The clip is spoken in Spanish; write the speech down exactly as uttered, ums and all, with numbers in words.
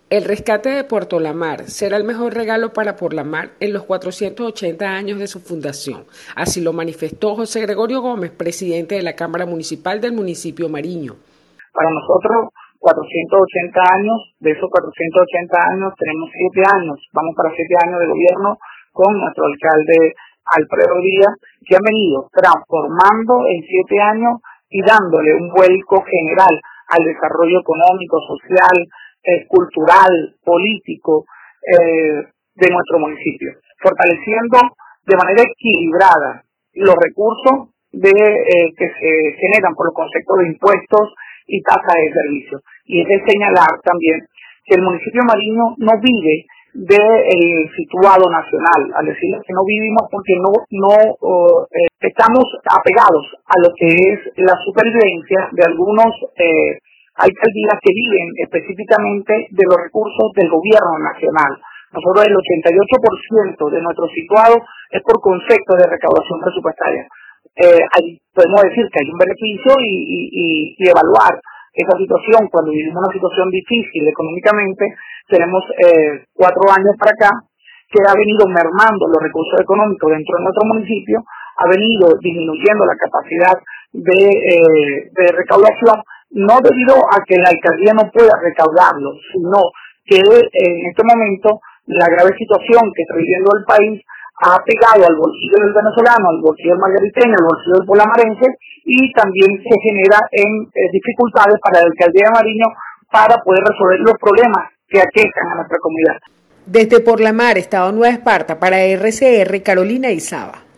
El rescate de Puerto La Mar será el mejor regalo para Por la Mar en los cuatrocientos ochenta años de su fundación. Así lo manifestó José Gregorio Gómez, presidente de la Cámara Municipal del municipio Mariño. Para nosotros, cuatrocientos ochenta años, de esos cuatrocientos ochenta años tenemos siete años, vamos para siete años de gobierno con nuestro alcalde Alfredo Díaz, que han venido transformando en siete años y dándole un vuelco general al desarrollo económico, social, eh, cultural, político eh, de nuestro municipio, fortaleciendo de manera equilibrada los recursos de eh, que se generan por los conceptos de impuestos y tasas de servicios. Y es de señalar también que el municipio Mariño no vive del situado nacional, al decir que no vivimos porque no no uh, eh, estamos apegados a lo que es la supervivencia de algunos eh, alcaldías que viven específicamente de los recursos del gobierno nacional. Nosotros el ochenta y ocho por ciento de nuestro situado es por concepto de recaudación presupuestaria. Eh, hay, podemos decir que hay un beneficio y, y, y, y evaluar esa situación cuando vivimos una situación difícil económicamente. Tenemos eh, cuatro años para acá que ha venido mermando los recursos económicos dentro de nuestro municipio, ha venido disminuyendo la capacidad de, eh, de recaudación, no debido a que la alcaldía no pueda recaudarlo, sino que en este momento la grave situación que está viviendo el país ha pegado al bolsillo del venezolano, al bolsillo del margariteño, al bolsillo del polamarense, y también se genera en eh, dificultades para la alcaldía de Mariño para poder resolver los problemas que aquejan a nuestra comunidad. Desde Por la Mar, Estado Nueva Esparta, para R C R, Carolina Izaba.